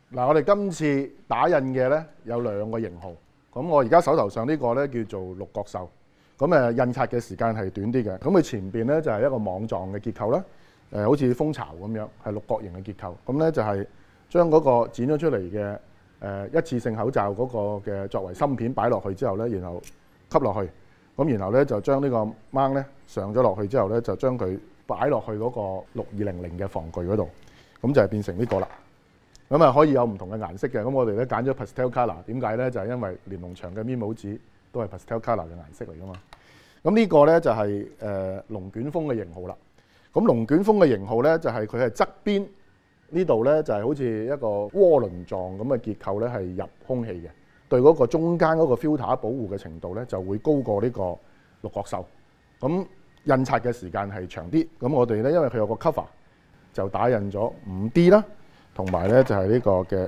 嗱，我哋今次打印嘅咧有兩個型號，咁我而家手頭上呢個咧叫做六角獸，咁印刷嘅時間係短啲嘅，咁佢前邊咧就係一個網狀嘅結構啦，好似蜂巢咁樣，係六角形嘅結構，咁咧就係將嗰個剪咗出嚟嘅一次性口罩嗰個嘅作為芯片擺落去之後咧，然後吸落去，咁然後咧就將呢個掹咧上咗落去之後咧，就將佢擺落去嗰個6200嘅防具嗰度，咁就係變成呢個啦。咁啊可以有唔同嘅顏色嘅，咁我哋咧揀咗 pastel colour， 點解咧？就係因為連儂牆嘅咪帽紙都係 pastel colour 嘅顏色嚟噶嘛。咁呢個咧就係龍捲風嘅型號啦。咁龍捲風嘅型號咧就係佢係側邊呢度咧就係好似一個渦輪狀咁嘅結構咧，係入空氣嘅，對嗰個中間嗰個 filter 保護嘅程度咧就會高過呢個六角獸。咁印刷嘅時間係長啲。咁我哋咧因為佢有個 cover 就打印咗 5D 啦。同埋咧就係呢個嘅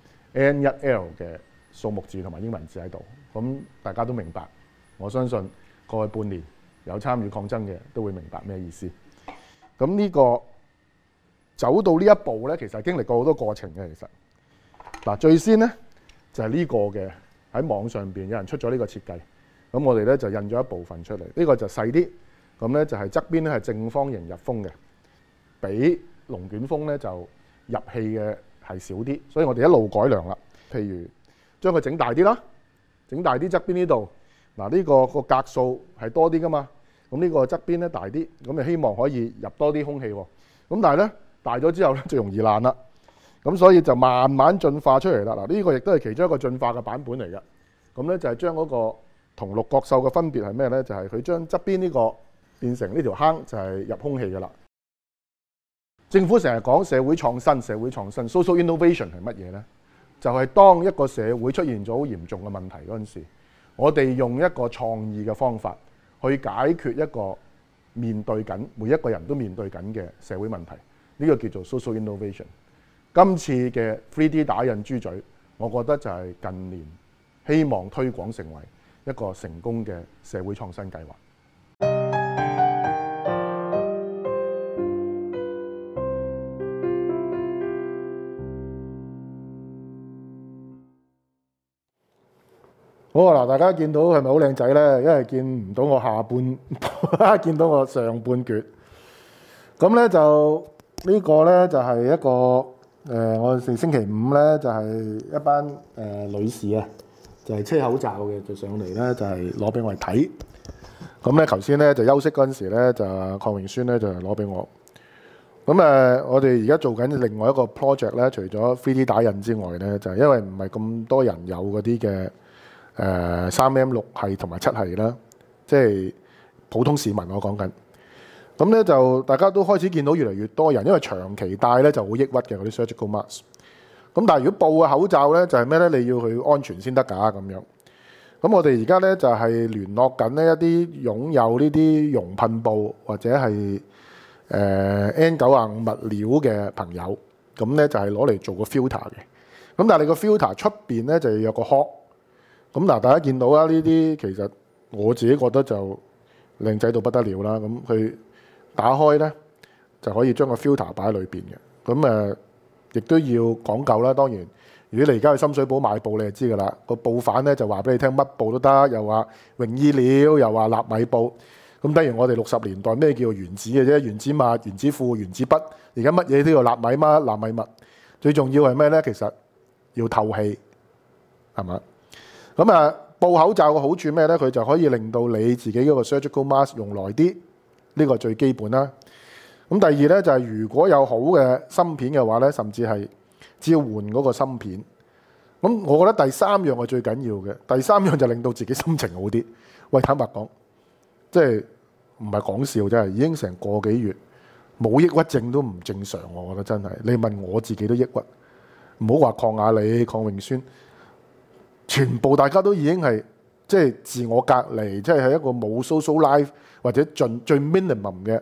N1L 嘅數目字同埋英文字喺度，咁大家都明白。我相信過去半年有參與抗爭嘅都會明白咩意思。咁呢個走到呢一步咧，其實經歷過好多過程嘅。其實嗱，最先咧就係呢個嘅喺網上邊有人出咗呢個設計，咁我哋咧就印咗一部分出嚟。呢個就細啲，咁咧就係側邊咧係正方形入風嘅，比龍捲風咧就入氣嘅係少啲，所以我哋一路改良啦。譬如將佢整大啲啦，整大啲側邊呢度，嗱呢個格數係多啲噶嘛，咁呢個側邊咧大啲，咁就希望可以入多啲空氣喎。咁但係咧大咗之後咧就容易爛啦，咁所以就慢慢進化出嚟啦。嗱呢個亦都係其中一個進化嘅版本嚟嘅。咁咧就係將嗰個同六角獸嘅分別係咩咧？就係佢將側邊呢個變成呢條坑，就係入空氣噶啦。政府成日講社會創新，社會創新 social innovation 係乜嘢呢？就係當一個社會出現咗好嚴重嘅問題嗰陣時，我哋用一個創意嘅方法去解決一個面對緊每一個人都面對緊嘅社會問題，呢個叫做 social innovation。今次嘅 3D 打印豬嘴，我覺得就係近年希望推廣成為一個成功嘅社會創新計劃。好啊！嗱，大家見到係咪好靚仔咧？因為見唔到我下半，見到我上半橛。咁咧就呢個咧就係一個我哋星期五咧就係一班女士啊，就係車口罩嘅，就上嚟咧就係攞俾我哋睇。咁咧頭先咧就休息嗰陣時咧就鄺榮宣咧就攞俾我。咁我哋而家做緊另外一個 project 咧，除咗 3D 打印之外咧，就係因為唔係咁多人有嗰啲嘅。3M6 系同埋7系啦，即係普通市民我講緊。咁咧就大家都開始見到越嚟越多人，因為長期戴咧就好抑鬱嘅嗰啲 surgical mask。咁但係如果布嘅口罩咧就係咩咧？你要去安全先得㗎咁樣。咁我哋而家咧就係聯絡緊呢一啲擁有呢啲熔噴布或者係N95物料嘅朋友，咁咧就係攞嚟做個 filter 嘅。咁但係你個 filter 出邊咧就要有個殼。咁嗱，大家見到啦，呢啲其實我自己覺得就靚仔到不得了啦。咁佢打開咧就可以將個 filter 擺喺裏邊嘅。咁亦都要講究啦。當然，如果你而家去深水埗買布，你就知㗎啦。個布販咧就話俾你聽乜布都得，又話泳衣料，又話納米布。咁等於我哋60年代咩叫原子嘅啫？原子襪、原子褲、原子筆。而家乜嘢都要納米嗎？納米襪。最重要係咩咧？其實要透氣，係嘛？咁布口罩嘅好處咩咧？佢就可以令到你自己嗰個 surgical mask 用耐啲，呢個最基本啦。咁第二咧就係如果有好嘅芯片嘅話咧，甚至係只要換嗰個芯片。咁我覺得第三樣係最緊要嘅。第三樣就令到自己心情好啲。喂，坦白講，即係唔係講笑，真係已經成個幾月冇抑鬱症都唔正常。我覺得真係，你問我自己都抑鬱，唔好話鄺雅莉、鄺榮宣。全部大家都已經係即係自我隔離，即係喺一個冇 social life 或者最 minimum 嘅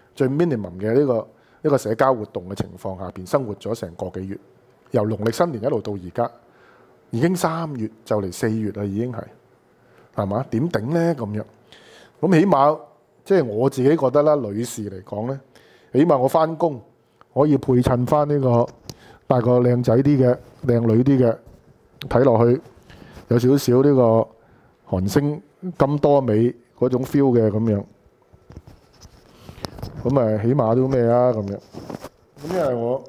呢個社交活動嘅情況下邊生活咗成個幾月，由農曆新年一路到而家，已經3月就嚟4月啦，已經係嘛？點頂呢？咁樣？咁起碼即係我自己覺得啦，女士嚟講呢，起碼我翻工可以配襯翻呢個戴個靚仔啲嘅靚女啲嘅，睇落去有少少呢個韓星金多美嗰種 feel 嘅咁樣。咁起碼都咩啊咁樣。咁因為我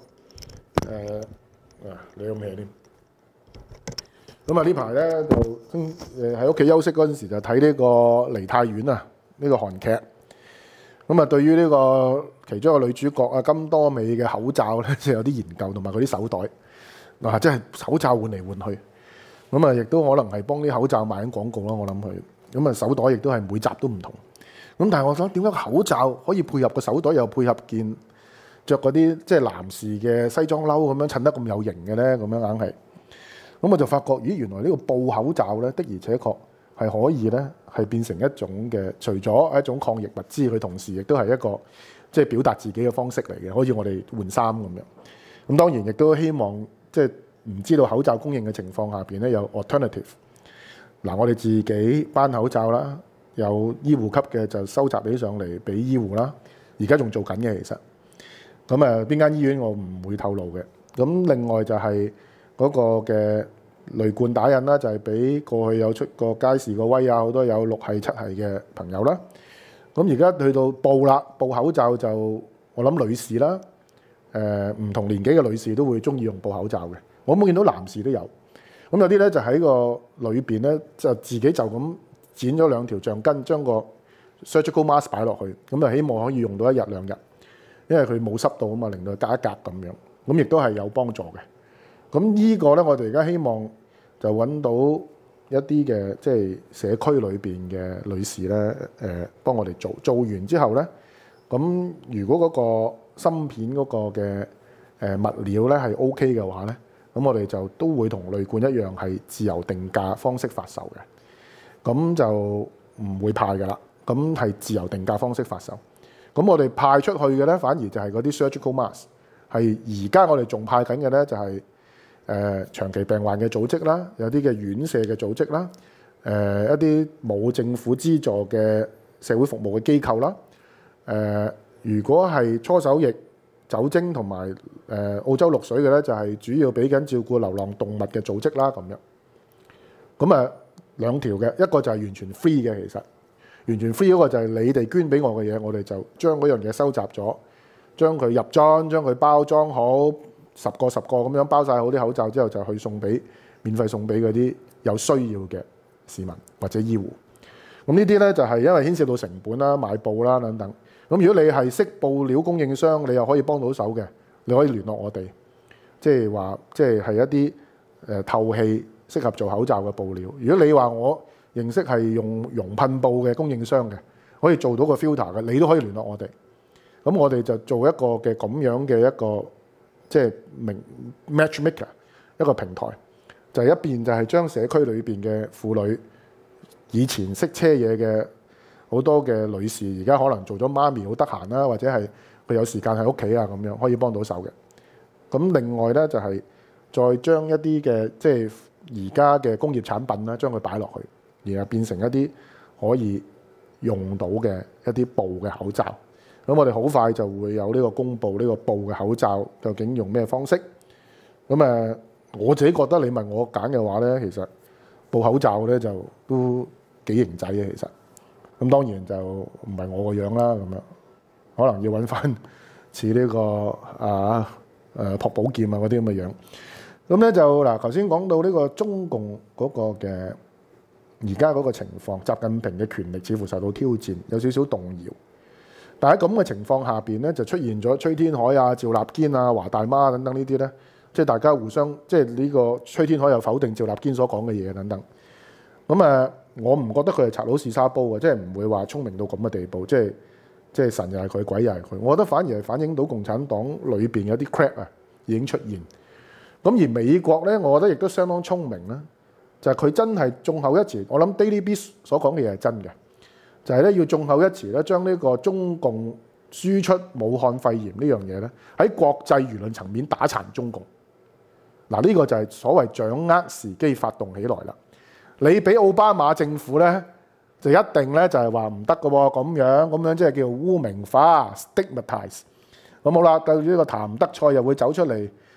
你有咩添？咁呢排咧就喺屋企休息嗰陣時就睇呢個《梨泰院》啊，呢個韓劇。咁對於呢個其中一個女主角金多美嘅口罩咧，即係有啲研究，同埋佢啲手袋即係手罩換嚟換去。咁亦都可能係幫啲口罩賣緊廣告啦。我諗佢咁手袋亦都係每集都唔同。咁但係我想點解口罩可以配合個手袋，又配合件着嗰啲即係男士嘅西裝褸咁樣襯得咁有型嘅咧？咁樣硬係。咁我就發覺，咦，原來呢個布口罩咧，的而且確係可以咧，係變成一種嘅，除咗一種抗疫物資，佢同時亦都係一個即係表達自己嘅方式嚟嘅，好似我哋換衫咁樣。咁當然亦都希望即係唔知道口罩供應嘅情況下邊咧，有 alternative。嗱，我哋自己班口罩啦，有醫護級嘅就收集起上嚟俾醫護啦。而家仲做緊嘅其實。咁邊間醫院我唔會透露嘅。咁另外就係嗰個嘅雷罐打印啦，就係俾過去有出過街市個威啊，好多有6系7系嘅朋友啦。咁而家去到布啦，布口罩就我諗女士啦，唔同年紀嘅女士都會中意用布口罩嘅。我冇見到男士都有。咁有啲咧就喺個裏邊咧，就自己就咁剪咗2條橡筋，將個 surgical mask 擺落去，咁就希望可以用到1日2日，因為佢冇濕度啊嘛，令到佢隔一隔咁樣，咁亦都係有幫助嘅。咁呢個咧，我哋而家希望就揾到一啲嘅即係社區裏邊嘅女士咧，幫我哋做完之後咧，咁如果嗰個芯片嗰個嘅物料咧係 OK 嘅話咧，咁我哋就都會同雷罐一樣係自由定價方式發售嘅，咁就唔會派㗎啦，咁係自由定價方式發售。咁我哋派出去嘅咧，反而就係嗰啲 surgical mask， 係而家我哋仲派緊嘅咧就係長期病患嘅組織啦，有啲嘅院舍嘅組織啦，一啲冇政府資助嘅社會服務嘅機構啦，如果係搓手液、酒精同埋澳洲綠水嘅咧，就係主要俾緊照顧流浪動物嘅組織啦咁樣。咁2條嘅，一個就係完全 free 嘅，其實完全 free 嗰個就係你哋捐俾我嘅嘢，我哋就將嗰樣嘢收集咗，將佢入樽，將佢包裝好。10個咁樣包晒好啲口罩之後，就去免費送俾嗰啲有需要嘅市民或者醫護。咁呢啲咧就係因為牽涉到成本啦、買布啦等等。咁如果你係識布料供應商，你又可以幫到手嘅，你可以聯絡我哋，即係話即係一啲透氣適合做口罩嘅布料。如果你話我認識係用熔噴布嘅供應商嘅，可以做到個 filter 嘅，你都可以聯絡我哋。咁我哋就做一個嘅咁樣嘅一個。即係matchmaker 一個平台，就係一邊就係將社區裏邊嘅婦女，以前識車嘢嘅好多嘅女士，而家可能做咗媽咪好得閒啦，或者係佢有時間喺屋企啊咁樣，可以幫到手嘅。咁另外咧就係再將一啲嘅即係而家嘅工業產品啦，將佢擺落去，然後變成一啲可以用到嘅一啲布嘅口罩。咁我哋好快就會有呢個公佈呢個布嘅口罩究竟用咩方式。咁我自己覺得你問我揀嘅話咧，其實布口罩咧就都幾型仔嘅其實。咁當然就唔係我個樣啦，咁樣可能要揾翻似呢個朴寶劍啊嗰啲咁嘅樣。咁咧就嗱，頭先講到呢個中共嗰個嘅而家嗰個情況，習近平嘅權力似乎受到挑戰，有少少動搖。但喺咁嘅情況下邊咧，就出現咗崔天凱啊、趙立堅啊、華大媽等等呢啲咧，即係大家互相即係呢個崔天凱又否定趙立堅所講嘅嘢等等。咁我唔覺得佢係賊佬試沙煲嘅，即係唔會話聰明到咁嘅地步，即係神又係佢，鬼又係佢。我覺得反而係反映到共產黨裏邊有啲 crack 啊已經出現。咁而美國咧，我覺得亦都相當聰明啦，就係佢真係眾口一詞。我諗 Daily Beast 所講嘅嘢係真嘅。就係咧，要眾口一詞咧，將呢個中共輸出武漢肺炎呢樣嘢咧，喺國際輿論層面打殘中共。嗱，呢個就係所謂掌握時機發動起來啦。你俾奧巴馬政府咧，就一定咧就係話唔得嘅喎，咁樣即係叫污名化 stigmatize。咁好啦，到呢個譚德塞又會走出嚟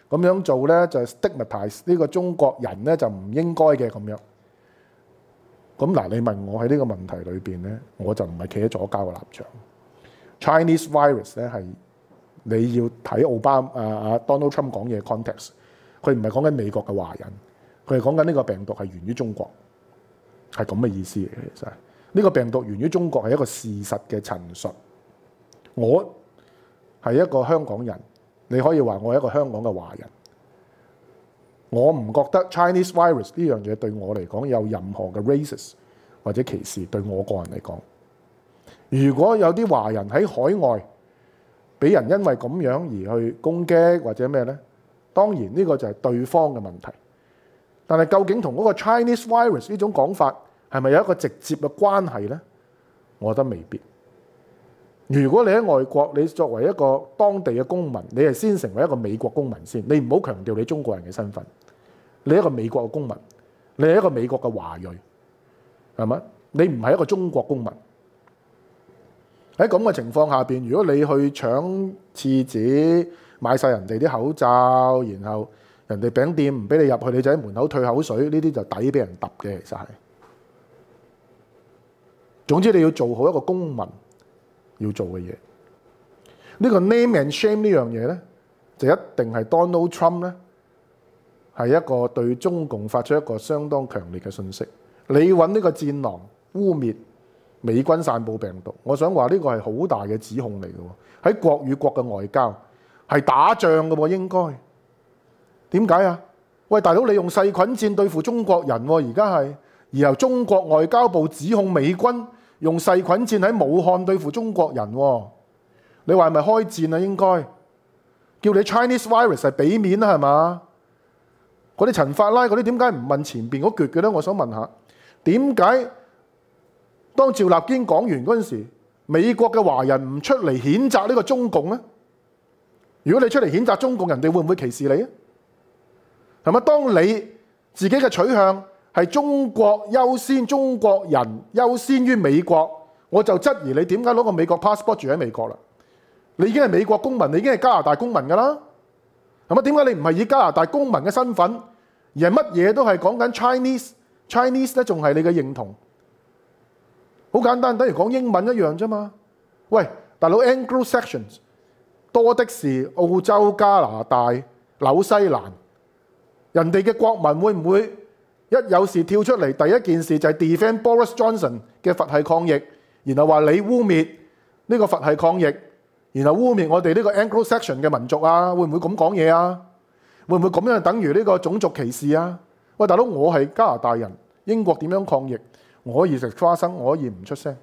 咁樣做咧就 stigmatize 呢個中國人咧就唔應該嘅咁樣。咁嗱，你問我喺呢個問題裏邊咧，我就唔係企喺左膠嘅立場。Chinese virus 咧係你要睇奧巴Donald Trump 講嘢 context， 佢唔係講緊美國嘅華人，佢係講緊呢個病毒係源於中國，係咁嘅意思嚟嘅。其實呢個病毒源於中國係一個事實嘅陳述。我係一個香港人，你可以話我係一個香港嘅華人，我唔覺得 Chinese virus 呢樣嘢對我嚟講有任何嘅 racist 或者歧視。對我個人嚟講，如果有啲華人喺海外俾人因為咁樣而去攻擊或者咩呢？當然呢個就係對方嘅問題。但係究竟同嗰個 Chinese virus 呢種講法係咪有一個直接嘅關係呢？我覺得未必。如果你喺外國，你作為一個當地嘅公民，你係先成為一個美國公民先，你唔好強調你中國人嘅身份。你係一個美國嘅公民，你係一個美國嘅華裔，係咪？你唔係一個中國公民。喺咁嘅情況下邊，如果你去搶廁紙，買晒人哋啲口罩，然後人哋餅店唔俾你入去，你就喺門口退口水，呢啲就抵俾人揼嘅，其實係。總之你要做好一個公民要做嘅嘢。呢個 name and shame 呢樣嘢咧，就一定係 Donald Trump 咧，係一個對中共發出一個相當強烈嘅信息。你揾呢個戰狼污蔑美軍散佈病毒，我想話呢個係好大嘅指控嚟嘅喎。喺國與國嘅外交係打仗嘅喎，應該點解啊？喂，大佬，你用細菌戰對付中國人喎，而家係而由中國外交部指控美軍用細菌戰喺武漢對付中國人喎，你話係咪開戰啊？應該叫你 Chinese virus 係俾面啦，係嘛？嗰啲陳法拉嗰啲點解唔問前邊嗰橛嘅咧？我想問下，點解當趙立堅講完嗰陣時，美國嘅華人唔出嚟譴責呢個中共咧？如果你出嚟譴責中共，人哋會唔會歧視你啊？係咪？當你自己嘅取向係中國優先，中國人優先於美國，我就質疑你點解攞個美國 passport 住喺美國啦？你已經係美國公民，你已經係加拿大公民㗎啦。係咪？點解你唔係以加拿大公民嘅身份，而係乜嘢都係講緊 Chinese 咧？仲係你嘅認同？好簡單，等於講英文一樣啫嘛。喂，大佬 Anglo-Saxons 多的是澳洲、加拿大、紐西蘭，人哋嘅國民會唔會一有事跳出嚟，第一件事就係 defend Boris Johnson 嘅佛系抗疫，然後話你污蔑呢個佛系抗疫，然後污蔑我哋呢個 Anglo-Saxon 嘅民族啊？會唔會咁講嘢啊？會唔會咁樣等於呢個種族歧視啊？喂，大佬，我係加拿大人，英國點樣抗疫？我可以食花生，我可以唔出聲。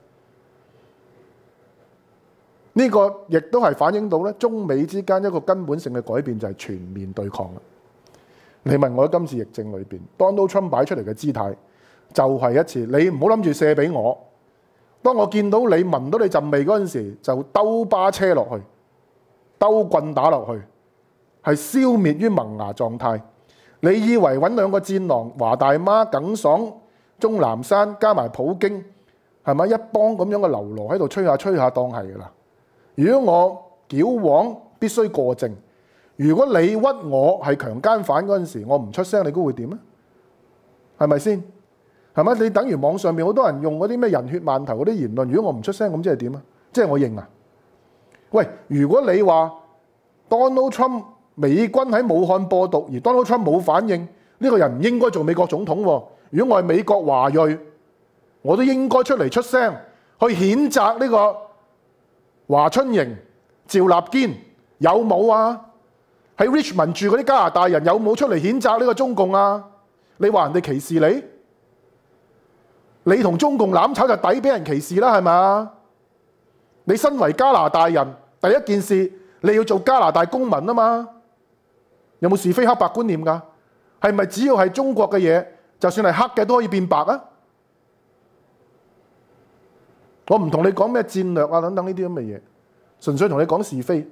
呢個亦都係反映到咧中美之間一個根本性嘅改變，就係全面對抗啦。你問我喺今次疫症裏邊 ，Donald Trump 擺出嚟嘅姿態就係一次，你唔好諗住射俾我。當我見到你聞到你陣味嗰陣時，就兜巴車落去，兜棍打落去，係消滅於萌芽狀態。你以為揾兩個戰狼，華大媽、耿爽、鍾南山加埋普京，係咪一幫咁樣嘅流羅喺度吹下吹下當係㗎啦？如果我矯枉必須過正，如果你屈我係強姦犯嗰陣時，我唔出聲，你估會點啊？係咪先？係咪？你等於網上面好多人用嗰啲咩人血饅頭嗰啲言論，如果我唔出聲，咁即係點啊？即係我認啊？喂，如果你話 Donald Trump 美軍喺武漢播毒，而 Donald Trump 冇反應，呢個人唔應該做美國總統喎。如果我係美國華裔，我都應該出嚟出聲去譴責呢個華春瑩、趙立堅，有冇啊？喺 Richmond 住嗰啲加拿大人有冇出嚟譴責呢個中共啊？你話人哋歧視你？你同中共攬炒就抵俾人歧視啦，係咪？你身為加拿大人，第一件事你要做加拿大公民啊嘛？有冇是非黑白觀念㗎？係咪只要係中國嘅嘢，就算係黑嘅都可以變白啊？我唔同你講咩戰略啊等等呢啲咁嘅嘢，純粹同你講是非。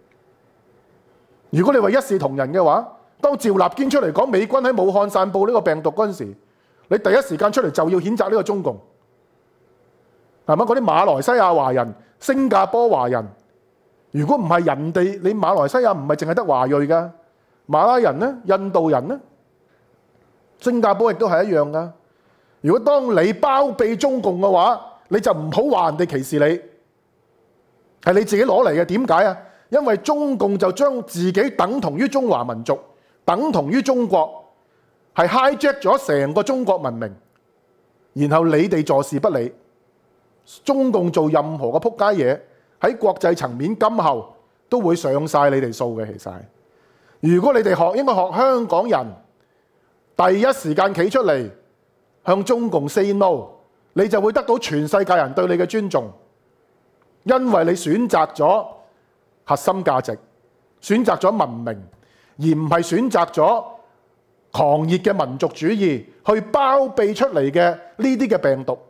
如果你話一視同仁嘅話，當趙立堅出嚟講美軍喺武漢散佈呢個病毒嗰陣時，你第一時間出嚟就要譴責呢個中共，係咪？嗰啲馬來西亞華人、新加坡華人，如果唔係人哋，你馬來西亞唔係淨係得華裔㗎， 馬拉人呢？印度人呢？新加坡亦都係一樣噶。如果當你包庇中共嘅話，你就唔好話人哋歧視你，係你自己攞嚟嘅。點解啊？因為中共就將自己等同於中華民族，等同於中國，係 hijack 咗成個中國文明，然後你哋坐視不理。中共做任何嘅撲街嘢，喺國際層面今後都會上晒你哋數嘅。其實如果你哋應該學香港人，第一時間企出嚟向中共 say no， 你就會得到全世界人對你嘅尊重，因為你選擇咗核心價值，選擇咗文明，而唔係選擇咗狂熱嘅民族主義去包庇出嚟嘅呢啲嘅病毒。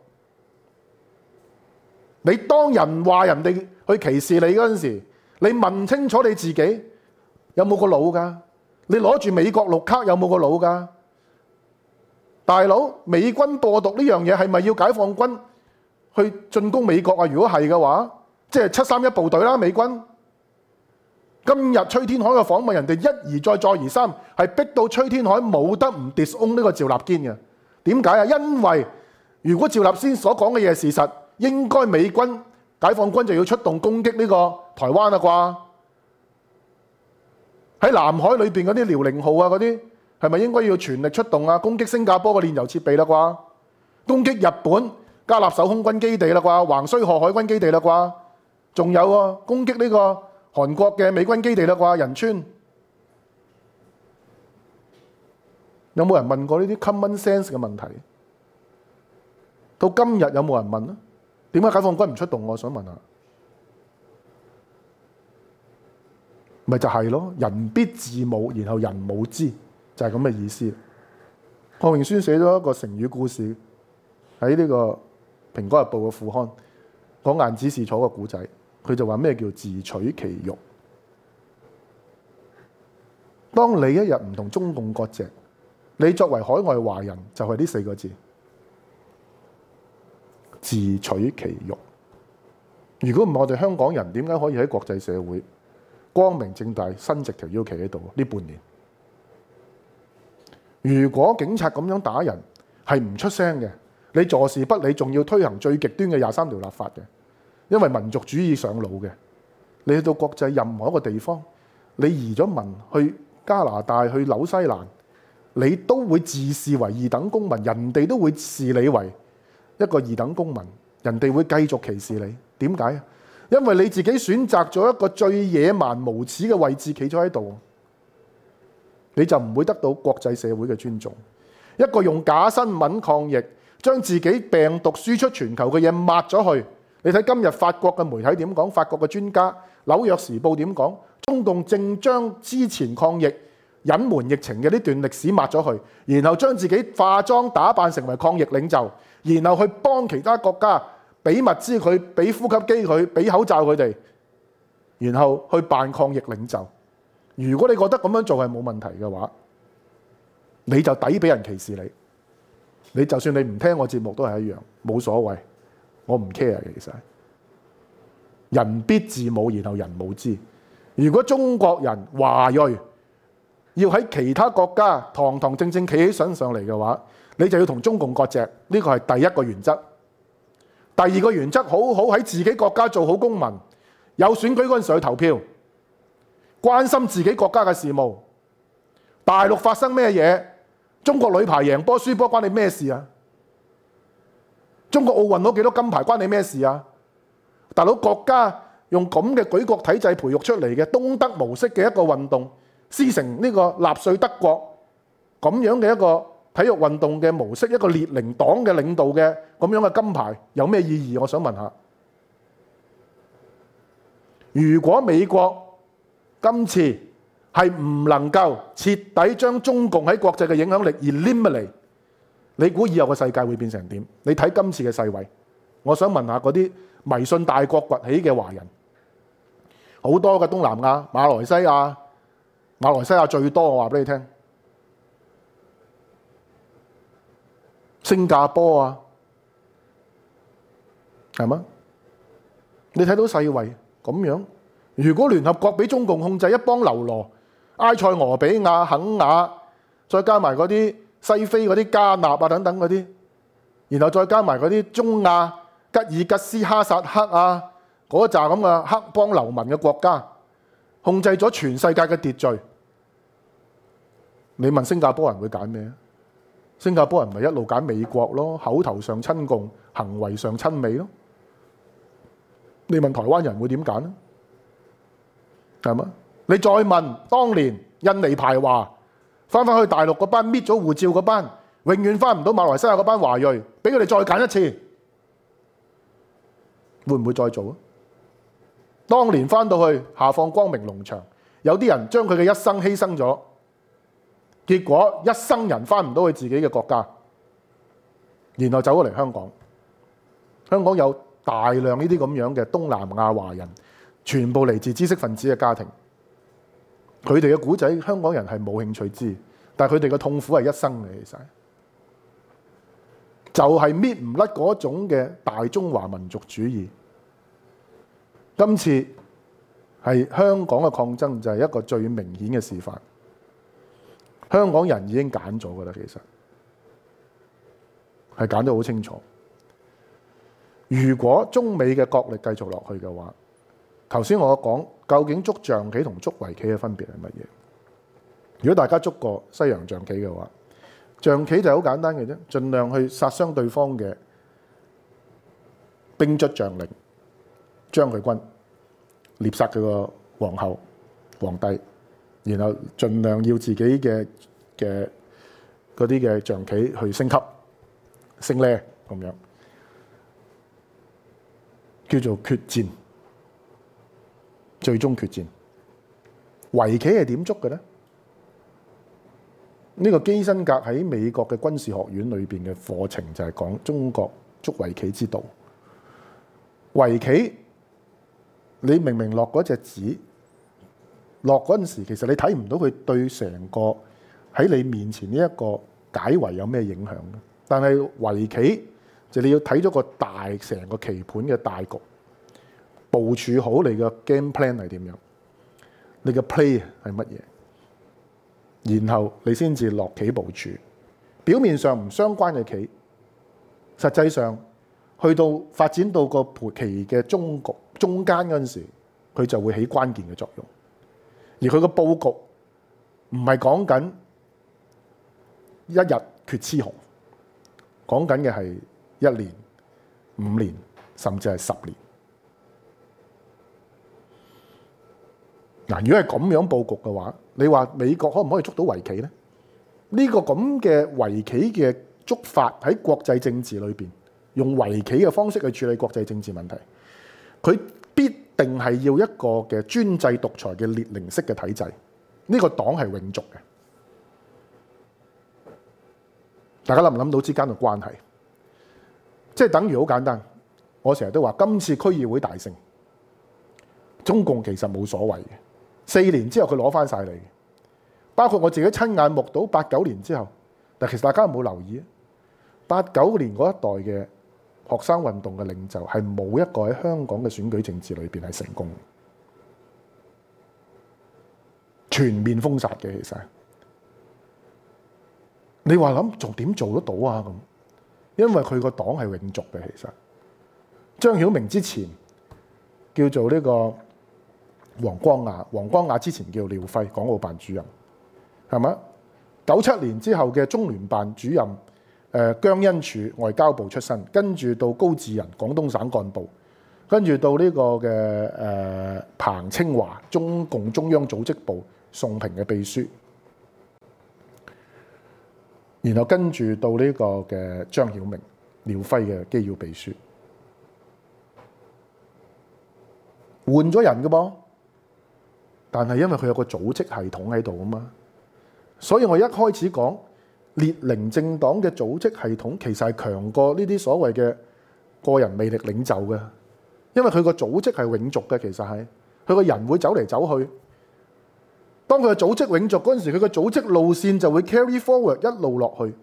你當人話人哋去歧視你嗰陣時，你問清楚你自己有冇個腦㗎？你攞住美國綠卡有冇個腦㗎？大佬，美軍播毒呢樣嘢係咪要解放軍去進攻美國啊？如果係嘅話，即係731部隊啦，美軍。今日崔天凱嘅訪問，人哋一而再再而三，係逼到崔天凱冇得唔 disown 呢個趙立堅嘅。點解啊？因為如果趙立堅所講嘅嘢係事實，應該美軍解放軍就要出動攻擊呢個台灣啦啩？喺南海裏邊嗰啲遼寧號啊嗰啲，係咪應該要全力出動啊？攻擊新加坡嘅煉油設備啦啩？攻擊日本加納手空軍基地啦啩？橫須賀海軍基地啦啩？仲有啊，攻擊呢個韓國嘅美軍基地啦啩？仁川。有冇人問過呢啲 common sense 嘅問題？到今日有冇人問啊？點解解放軍唔出動？我想問下。咪就係咯，人必自侮，然後人侮之，就係咁嘅意思。鄺榮孫寫咗一個成語故事喺呢個《蘋果日報》嘅副刊，講晏子士楚嘅古仔。佢就話咩叫自取其辱？當你一日唔同中共割席，你作為海外華人就係呢4個字：自取其辱。如果唔係我哋香港人，點解可以喺國際社會光明正大伸直條腰企喺度呢半年？如果警察咁樣打人係唔出聲嘅，你坐視不理，仲要推行最極端嘅23條立法嘅，因為民族主義上腦嘅。你去到國際任何一個地方，你移咗民去加拿大、去紐西蘭，你都會自視為二等公民，人哋都會視你為一個二等公民，人哋會繼續歧視你。點解啊？因為你自己選擇咗一個最野蠻無恥嘅位置企咗喺度，你就唔會得到國際社會嘅尊重。一個用假新聞抗疫，將自己病毒輸出全球嘅嘢抹咗去。你睇今日法國嘅媒體點講？法國嘅專家《紐約時報》點講？中共正將之前抗疫隱瞞疫情嘅呢段歷史抹咗去，然後將自己化妝打扮成為抗疫領袖，然後去幫其他國家俾物資佢，俾呼吸機佢，俾口罩佢哋，然後去扮抗疫領袖。如果你覺得咁樣做係冇問題嘅話，你就抵俾人歧視你。你就算你唔聽我節目都係一樣，冇所謂，我唔 care 嘅。其實人必自侮，然後人侮之。如果中國人華裔要喺其他國家堂堂正正企起身上嚟嘅話，你就要同中共割席。呢個係第一個原則。第二個原則，好好喺自己國家做好公民，有選舉嗰陣時去投票，關心自己國家嘅事務。大陸發生咩嘢？中國女排贏波輸波關你咩事啊？中國奧運攞幾多金牌關你咩事啊？大佬，國家用咁嘅舉國體制培育出嚟嘅東德模式嘅一個運動，師承呢個納粹德國咁樣嘅一個體育運動嘅模式，一個列寧黨嘅領導嘅咁樣嘅金牌，有咩意義？我想問下。如果美國今次係唔能夠徹底將中共喺國際嘅影響力eliminate，你估以後嘅世界會變成點？你睇今次嘅世衛，我想問下嗰啲迷信大國崛起嘅華人，好多嘅東南亞、馬來西亞最多，我話俾你聽，新加坡啊，係嗎？你睇到世衛咁樣，如果聯合國俾中共控制，一幫流羅埃塞俄比亞、肯亞，再加埋嗰啲西非嗰啲加納啊等等嗰啲，然後再加埋嗰啲中亞、吉爾吉斯、哈薩克啊嗰扎咁嘅黑幫流民嘅國家，控制咗全世界嘅秩序。你問新加坡人會揀咩？新加坡人咪一路揀美國咯，口頭上親共，行為上親美咯。你問台灣人會點揀呢？係嘛？你再問當年印尼排華翻去大陸嗰班搣咗護照嗰班，永遠翻唔到馬來西亞嗰班華裔，俾佢哋再揀一次，會唔會再做啊？當年翻到去下放光明農場，有啲人將佢嘅一生犧牲咗，結果一生人翻唔到去自己嘅國家，然後走咗嚟香港。香港有大量呢啲咁樣嘅東南亞華人，全部嚟自知識分子嘅家庭。佢哋嘅古仔，香港人係冇興趣知，但係佢哋嘅痛苦係一生嘅，其實就係搣唔甩嗰種嘅大中華民族主義。今次係香港嘅抗爭，就係一個最明顯嘅示範。香港人已經揀咗㗎啦，其實係揀得好清楚。如果中美嘅角力繼續落去嘅話，頭先我講究竟捉象棋同捉圍棋嘅分別係乜嘢？如果大家捉過西洋象棋嘅話，象棋就係好簡單嘅啫，盡量去殺傷對方嘅兵卒將領、將佢軍，獵殺佢個皇后、皇帝，然後盡量要自己嘅嗰啲嘅象棋去升級、升呢咁樣，叫做決戰。最終決戰。圍棋係點捉嘅呢？呢個基辛格喺美國嘅軍事學院裏邊嘅課程就係講中國捉圍棋之道。圍棋你明明落嗰隻子，落嗰陣時，其實你睇唔到佢對成個喺你面前呢一個解圍有咩影響。但係圍棋就你要睇咗個大成個棋盤嘅大局，部署好你嘅 game plan 係點樣，你嘅 play 係乜嘢，然後你先至落棋部署。表面上唔相關嘅棋，實際上去到發展到個棋嘅中間嗰陣時，佢就會起關鍵嘅作用。而佢個佈局唔係講緊一日決雌雄，講緊嘅係1年、5年，甚至係10年。嗱，如果係咁樣佈局嘅話，你話美國可唔可以捉到圍棋呢？呢個咁嘅圍棋嘅捉法喺國際政治裏邊，用圍棋嘅方式去處理國際政治問題，佢必定係要一個嘅專制獨裁嘅列寧式嘅體制。呢個黨係永續嘅。大家諗唔諗到之間嘅關係？即係等於好簡單，我成日都話今次區議會大勝，中共其實冇所謂嘅。4年之後佢攞翻晒嚟，包括我自己親眼目睹89年之後。但其實大家有冇留意？89年嗰一代嘅學生運動嘅領袖係冇一個喺香港嘅選舉政治裏邊係成功，全面封殺嘅。其實你話諗仲點做得到啊？咁因為佢個黨係永續嘅。其實張曉明之前叫做呢個黃光亞之前叫廖輝，港澳辦主任，係咪？97年之後嘅中聯辦主任，姜恩柱外交部出身，跟住到高志仁廣東省幹部，跟住到呢個嘅彭清華中共中央組織部宋平嘅秘書，然後跟住到呢個嘅張曉明、廖輝嘅機要秘書，換咗人嘅噃。但係因為佢有個組織系統喺度啊嘛，所以我一開始講列寧政黨嘅組織系統其實係強過呢啲所謂嘅個人魅力領袖嘅，因為佢個組織係永續嘅。其實係佢個人會走嚟走去，當佢嘅組織永續嗰陣時，佢個組織路線就會 carry forward 一路落去。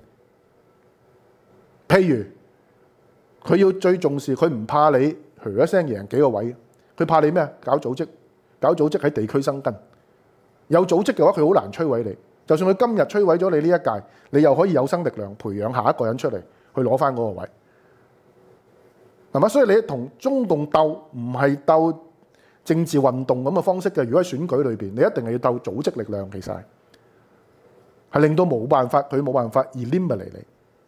譬如佢要最重視，佢唔怕你一聲贏幾個位，佢怕你咩？搞組織喺地區生根， 有組織嘅話，佢好難摧毀你。就算佢今日摧毀咗你呢一屆，你又可以有生力量培養下一個人出嚟去攞翻嗰個位，係嘛？所以你同中共鬥唔係鬥政治運動咁嘅方式嘅。如果喺選舉裏邊，你一定係要鬥組織力量，其實係令到佢冇辦法 eliminate 你。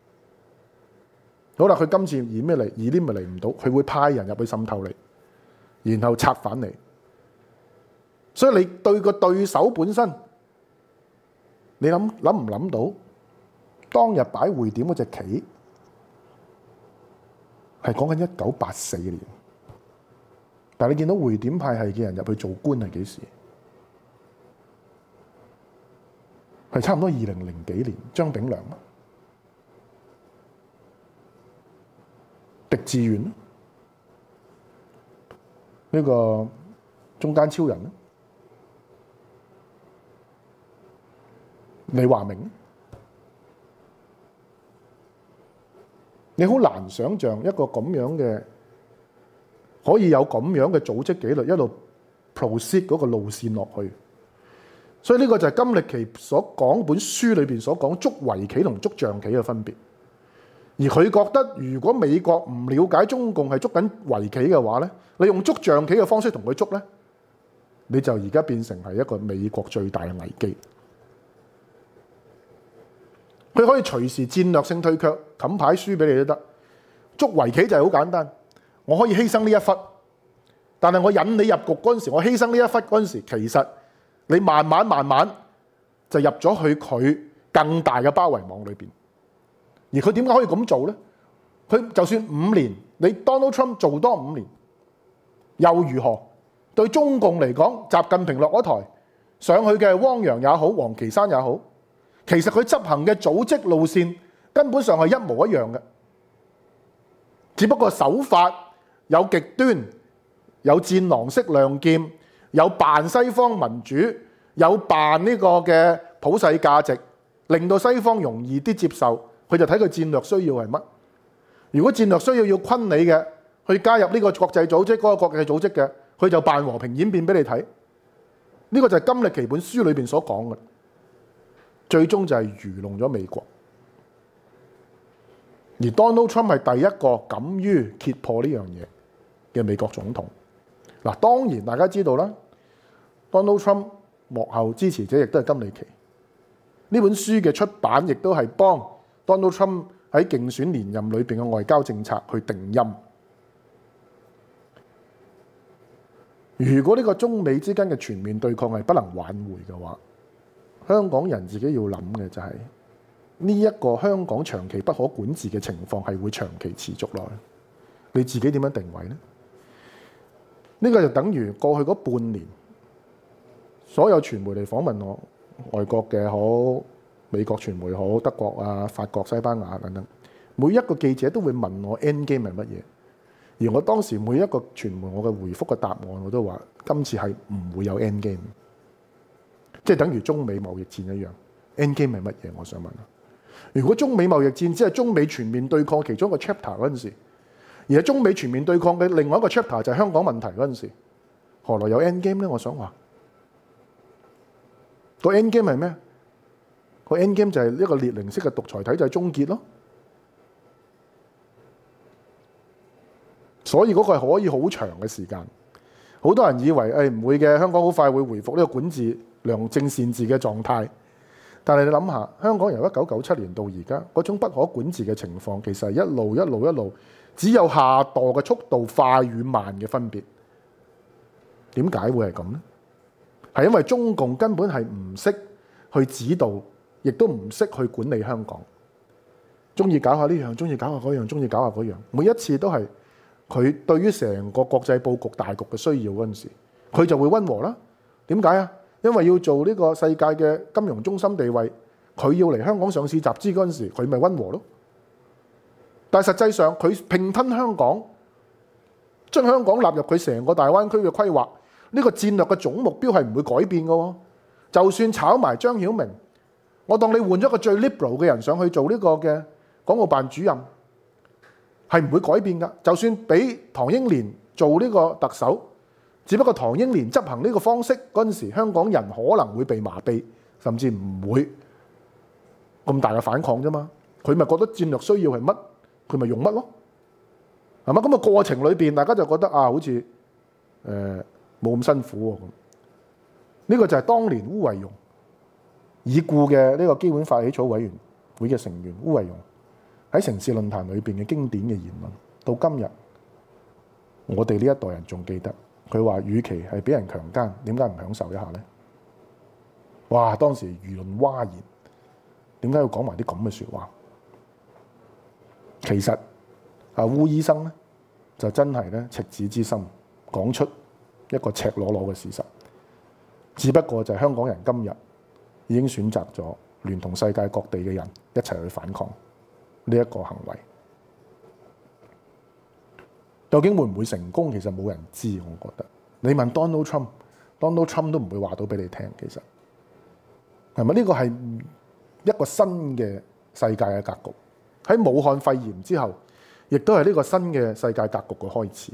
好啦，佢今次eliminate唔到，佢會派人入去滲透你，然後策反你。所以你對個對手本身，你諗唔諗到當日擺匯點嗰隻旗係講緊1984年，但係你見到匯點派系嘅人入去做官係幾時？係差唔多2000幾年，張炳良、狄志遠呢個中間超人李華明，你好難想像一個咁樣嘅可以有咁樣嘅組織紀律一路 proceed 嗰個路線落去。所以呢個就係金力奇所講本書裏邊所講捉圍棋同捉象棋嘅分別。而佢覺得如果美國唔了解中共係捉緊圍棋嘅話咧，你用捉象棋嘅方式同佢捉咧，你就而家變成係一個美國最大嘅危機。佢可以隨時戰略性退卻，冚牌輸俾你都得。捉圍棋就係好簡單，我可以犧牲呢一忽，但係我引你入局嗰陣時，我犧牲呢一忽嗰陣時，其實你慢慢就入咗去佢更大嘅包圍網裏邊。而佢點解可以咁做呢？佢就算5年，你 Donald Trump 做多5年，又如何？對中共嚟講，習近平落咗台，上去嘅汪洋也好，王岐山也好，其實佢執行嘅組織路線根本上係一模一樣嘅，只不過手法有極端，有戰狼式亮劍，有扮西方民主，有扮呢個嘅普世價值，令到西方容易啲接受。佢就睇佢戰略需要係乜。如果戰略需要昆你嘅，去加入呢個國際組織嗰個國際組織嘅，佢就扮和平演變俾你睇。呢個就係金力奇本書裏邊所講嘅，最終就係愚弄咗美國。而 Donald Trump 係第一個敢於揭破呢樣嘢嘅美國總統。嗱，當然大家知道啦，Donald Trump 幕後支持者亦都係金力奇。呢本書嘅出版亦都係幫 Donald Trump 喺競選連任裏邊嘅外交政策去定音。如果呢個中美之間嘅全面對抗係不能挽回嘅話，香港人自己要諗嘅就係呢一個香港長期不可管治嘅情況係會長期持續落去。你自己點樣定位呢？呢個就等於過去嗰半年，所有傳媒嚟訪問我，外國嘅好，美國傳媒好，德國啊、法國、西班牙等等，每一個記者都會問我 end game 係乜嘢，而我當時每一個傳媒我嘅回覆嘅答案我都話今次係唔會有 end game， 即係等於中美貿易戰一樣。end game 係乜嘢？我想問，如果中美貿易戰只係中美全面對抗其中一個 chapter 嗰陣時，而係中美全面對抗嘅另外一個 chapter 就係香港問題嗰陣時，何來有 end game 咧？我想話個 end game 係咩？個 end game 就係一個列寧式嘅獨裁體制終結咯。所以嗰個係可以好長嘅時間。好多人以為唔會嘅，香港好快會回復呢個管治良政善治嘅狀態。但係你諗下，香港由1997年到而家嗰種不可管治嘅情況，其實係一路，只有下墮嘅速度快與慢嘅分別。點解會係咁呢？係因為中共根本係唔識去指導，亦都唔識去管理香港。中意搞下呢樣，中意搞下嗰樣，中意搞下嗰樣。每一次都係佢對於成個國際佈局大局嘅需要嗰陣時，佢就會溫和啦。點解啊？因為要做呢個世界嘅金融中心地位，佢要嚟香港上市集資嗰陣時，佢咪溫和咯。但係實際上佢併吞香港，將香港納入佢成個大灣區嘅規劃，呢個戰略嘅總目標係唔會改變嘅。就算炒埋張曉明，我當你換咗個最 liberal 嘅人上去做呢個嘅港澳辦主任，係唔會改變㗎。就算俾唐英年做呢個特首， 只不過唐英年執行呢個方式嗰陣時，香港人可能會被麻痹，甚至唔會咁大嘅反抗啫嘛。佢咪覺得戰略需要係乜，佢咪用乜咯，係嘛？咁個過程裏邊，大家就覺得好似冇咁辛苦喎咁。呢個就係當年鄔惠庸已故嘅呢個基本法起草委員會嘅成員鄔惠庸喺城市論壇裏邊嘅經典嘅言論，到今日我哋呢一代人仲記得。佢話：與其係俾人強姦，點解唔享受一下呢？哇！當時輿論譁然，點解要講埋啲咁嘅説話？其實鄔醫生咧就真係咧赤子之心，講出一個赤裸裸嘅事實。只不過就係香港人今日已經選擇咗聯同世界各地嘅人一齊去反抗呢一個行為。究竟會唔會成功？其實冇人知，我覺得。你問 Donald Trump 都唔會話到俾你聽。其實係咪呢個係一個新嘅世界嘅格局？喺武漢肺炎之後，亦都係呢個新嘅世界格局嘅開始。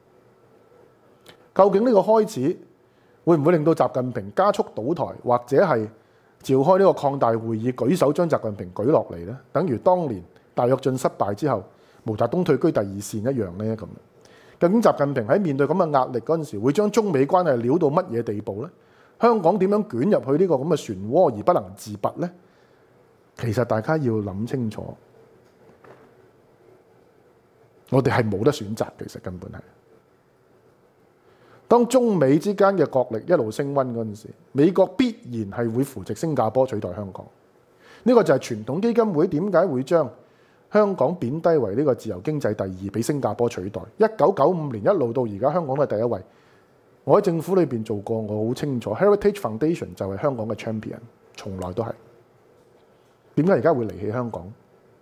究竟呢個開始會唔會令到習近平加速倒台，或者係召開呢個擴大會議，舉手將習近平舉落嚟呢？等於當年大躍進失敗之後，毛澤東退居第二線一樣呢？咁究竟習近平喺面對咁嘅壓力嗰陣時，會將中美關係撩到乜嘢地步呢？香港點樣捲入去呢個咁嘅漩渦而不能自拔呢？其實大家要諗清楚，我哋係冇得選擇，其實根本係。當中美之間嘅角力一路升溫嗰陣時，美國必然係會扶植新加坡取代香港。呢個就係傳統基金會點解會將香港貶低為呢個自由經濟第二，俾新加坡取代。1995年一路到而家，香港都係第一位。我喺政府裏邊做過，我好清楚 Heritage Foundation 就係香港嘅 champion， 從來都係。點解而家會離棄香港？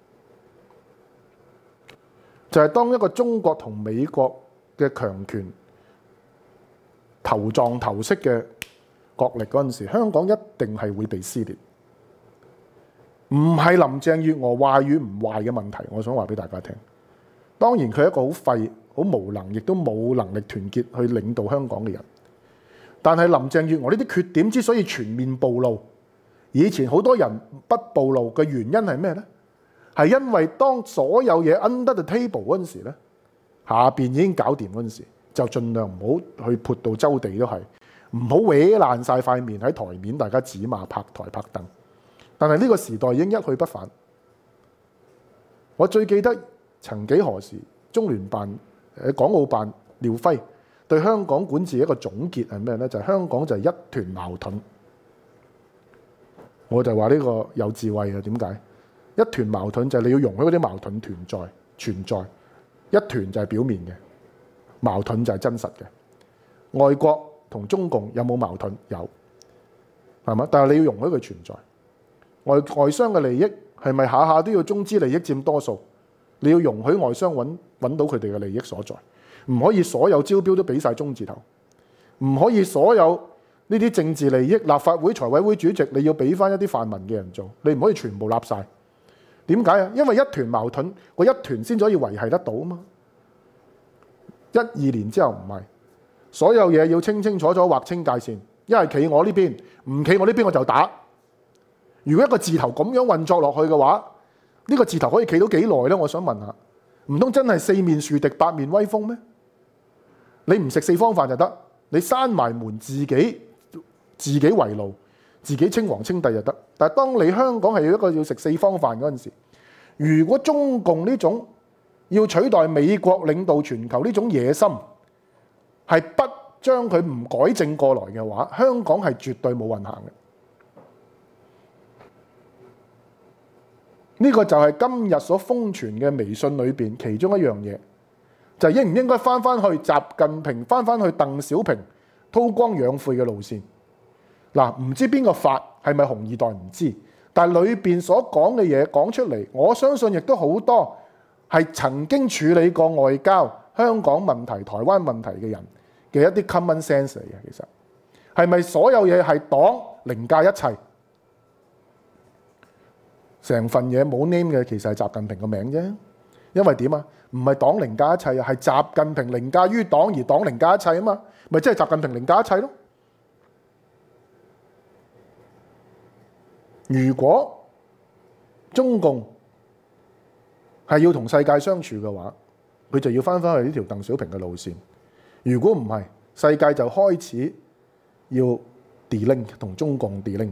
就係當一個中國同美國嘅強權頭撞頭式嘅角力嗰陣時，香港一定係會被撕裂。唔係林鄭月娥壞與唔壞嘅問題，我想話俾大家聽。當然佢係一個好廢、好無能，亦都冇能力團結去領導香港嘅人。但係林鄭月娥呢啲缺點之所以全面暴露，以前好多人不暴露嘅原因係咩呢？係因為當所有嘢 under the table 嗰陣時咧，下邊已經搞掂嗰陣時，就盡量唔好去潑到周地都係，唔好搲爛晒塊面喺台面，大家指罵拍台拍凳。但係呢個時代已經一去不返。我最記得曾幾何時，中聯辦港澳辦廖輝對香港管治一個總結係咩呢？就係香港就係一團矛盾。我就話呢個有智慧啊！點解？一團矛盾就係你要容許嗰啲矛盾存在，一團就係表面嘅，矛盾就係真實嘅。外國同中共有冇矛盾？有，係嘛？但係你要容許佢存在。外商嘅利益係咪下下都要中資利益佔多數？你要容許外商揾到佢哋嘅利益所在，唔可以所有招標都俾晒中字頭，唔可以所有呢啲政治利益，立法會財委會主席你要俾翻一啲泛民嘅人做，你唔可以全部立晒。點解啊？因為一團矛盾，個一團先可以維繫得到啊嘛。12年之後唔係，所有嘢要清清楚楚劃清界線，一係企我呢邊，唔企我呢邊我就打。如果一個字頭咁樣運作落去嘅話，呢個字頭可以企到幾耐呢？我想問下，唔通真係四面樹敵八面威風咩？你唔食四方飯就得，你閂埋門自己圍爐，自己稱王稱帝就得。但係當你香港係一個要食四方飯嗰陣時，如果中共呢種要取代美國領導全球呢種野心係不將佢唔改正過來嘅話，香港係絕對冇運行嘅。呢個就係今日所瘋傳嘅微信裏邊其中一樣嘢，就係應唔應該翻去習近平翻去鄧小平韜光養晦嘅路線。嗱，唔知邊個發，係咪紅二代唔知，但係裏邊所講嘅嘢講出嚟，我相信亦都好多係曾經處理過外交、香港問題、台灣問題嘅人嘅一啲 common sense 嚟嘅。其實係咪所有嘢係黨凌駕一切？成份嘢冇 name 嘅，其實係習近平個名啫。 因為點啊？唔係黨凌駕一切啊，係習近平凌駕於黨而黨凌駕一切啊嘛，咪即係習近平凌駕一切咯。如果中共係要同世界相處嘅話，佢就要翻返去呢條鄧小平嘅路線。如果唔係，世界就開始要 de-link 同中共 de-link，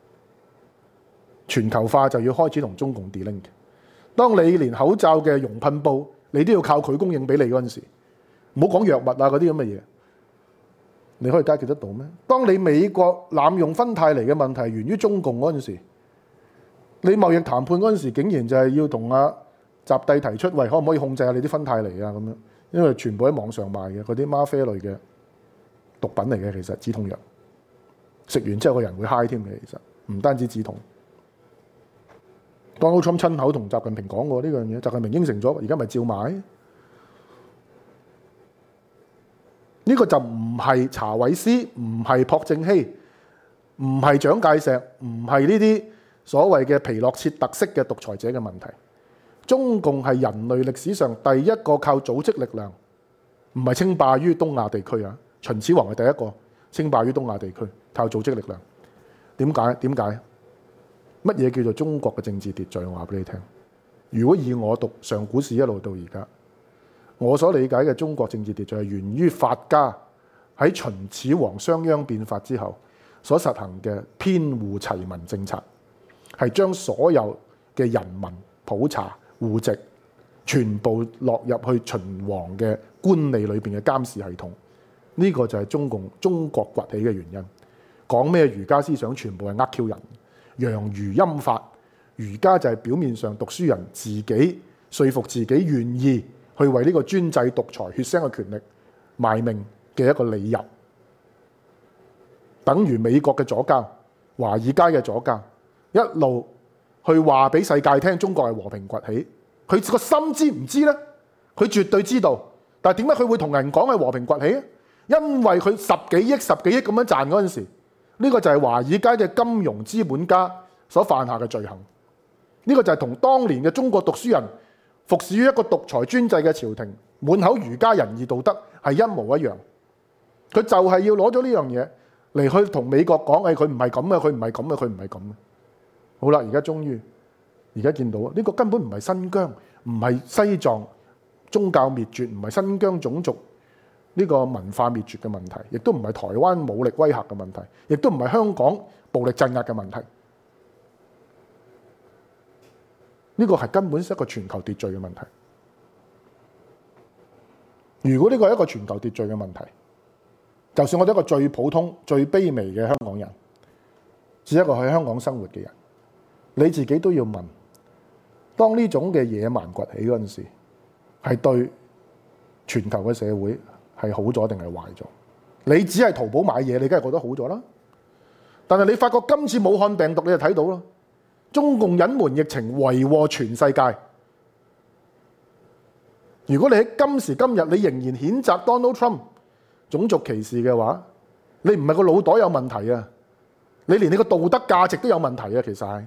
全球化就要開始同中共 de-link。當你連口罩嘅熔噴布你都要靠佢供應俾你嗰陣時，唔好講藥物啊嗰啲咁嘅嘢，你可以解決得到咩？當你美國濫用芬太尼嘅問題源於中共嗰陣時，你貿易談判嗰陣時竟然就係要同阿習帝提出，喂，可唔可以控制下你啲芬太尼啊咁樣？因為全部喺網上賣嘅嗰啲嗎啡類嘅毒品嚟嘅，其實止痛藥，食完之後個人會嗨添嘅，其實唔單止止痛。Donald Trump 親口同習近平講過呢樣嘢，習近平應承咗，而家咪照買。呢個就唔係查韋斯，唔係朴正熙，唔係蔣介石，唔係呢啲所謂嘅皮諾切特式嘅獨裁者嘅問題。中共係人類歷史上第一個靠組織力量，唔係稱霸於東亞地區啊！秦始皇係第一個稱霸於東亞地區，靠組織力量。點解？乜嘢叫做中國嘅政治秩序？我話俾你聽。如果以我讀上古史一路到而家，我所理解嘅中國政治秩序係源於法家喺秦始皇商鞅變法之後所實行嘅編戶齊民政策，係將所有嘅人民普查戶籍全部落入去秦王嘅官吏裏邊嘅監視系統。呢個就係中國崛起嘅原因。講咩儒家思想全部係呃 Q 人。洋儒陰法，儒家就係表面上讀書人自己說服自己願意去為呢個專制獨裁血腥嘅權力賣命嘅一個理由，等於美國嘅左膠、華爾街嘅左膠，一路去話俾世界聽中國係和平崛起，佢個心知唔知呢？佢絕對知道，但係點解佢會同人講係和平崛起啊？因為佢十幾億咁樣賺嗰陣時。呢個就係華爾街嘅金融資本家所犯下嘅罪行。呢個就係同當年嘅中國讀書人服侍於一個獨裁專制嘅朝廷，滿口儒家仁義道德係一模一樣。佢就係要攞咗呢樣嘢嚟去同美國講，佢唔係咁嘅，佢唔係咁嘅，佢唔係咁嘅。好啦，而家終於見到呢個根本唔係新疆，唔係西藏宗教滅絕，唔係新疆種族呢個文化滅絕嘅問題，亦都唔係台灣武力威嚇嘅問題，亦都唔係香港暴力鎮壓嘅問題。呢個係根本係一個全球秩序嘅問題。如果呢個係一個全球秩序嘅問題，就算我哋一個最普通、最卑微嘅香港人，只一個喺香港生活嘅人，你自己都要問：當呢種嘅野蠻崛起嗰陣時，係對全球嘅社會係好咗定係壞咗？你只係淘寶買嘢，你梗係覺得好咗啦。但係你發覺今次武漢病毒，你就睇到啦，中共隱瞞疫情，為禍全世界。如果你喺今時今日你仍然譴責 Donald Trump 種族歧視嘅話，你唔係個腦袋有問題啊，你連你個道德價值都有問題啊。其實係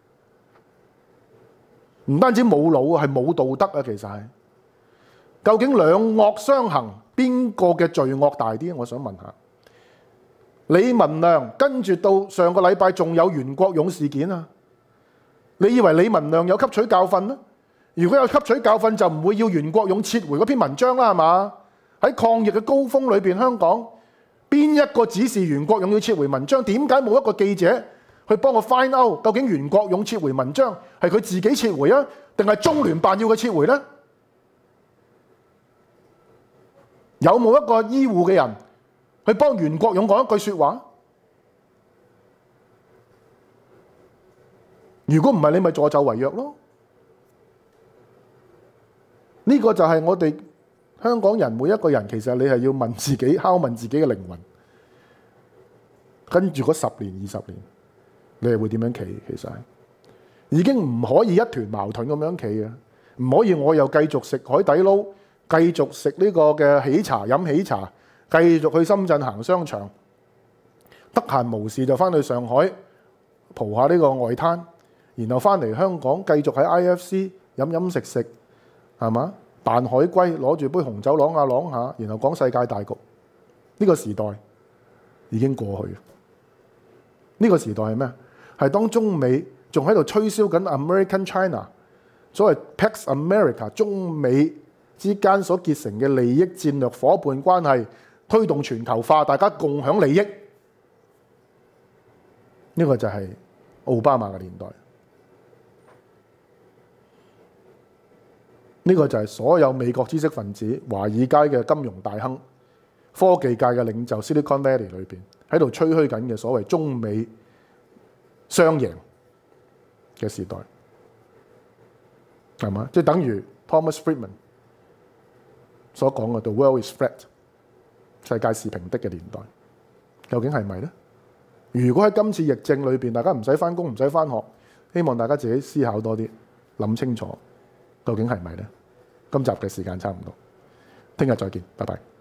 唔單止冇腦，係冇道德啊。其實係究竟兩惡相行，邊個嘅罪惡大啲？我想問下李文亮，跟住到上個禮拜仲有袁國勇事件啊！你以為李文亮有吸取教訓咩？如果有吸取教訓，就唔會要袁國勇撤回嗰篇文章啦，係嘛？喺抗疫嘅高峰裏邊，香港邊一個指示袁國勇要撤回文章？點解冇一個記者去幫我 find out 究竟袁國勇撤回文章係佢自己撤回啊，定係中聯辦要佢撤回呢？有冇一個醫護嘅人去幫袁國勇講一句說話？如果唔係，你咪助紂為虐咯。呢個就係我哋香港人每一個人，其實你係要問自己，拷問自己嘅靈魂。跟住嗰10年、20年，你係會點樣企？其實已經唔可以一團矛盾咁樣企嘅，唔可以我又繼續食海底撈，繼續食呢個嘅喜茶飲喜茶，繼續去深圳行商場，得閒無事就翻去上海蒲下呢個外灘，然後翻嚟香港繼續喺 IFC 飲飲食食， 係嘛？扮海龜攞住杯紅酒啷下啷下，然後講世界大局。呢個時代已經過去。呢個時代係咩？係當中美仲喺度吹簫緊 American China， 所謂 Pax America 中美之間所結成嘅利益戰略夥伴關係，推動全球化，大家共享利益。呢個就係奧巴馬嘅年代。呢個就係所有美國知識分子、華爾街嘅金融大亨、科技界嘅領袖 Silicon Valley 裏邊喺度吹噓緊嘅所謂中美雙贏嘅時代，係嘛？即係等於 Thomas Friedman 所講嘅 The world is flat， 世界是平的嘅年代，究竟係咪呢？如果喺今次疫症裏邊，大家唔使返工，唔使返學，希望大家自己思考多啲，諗清楚，究竟係咪呢？今集嘅時間差唔多，聽日再見，拜拜。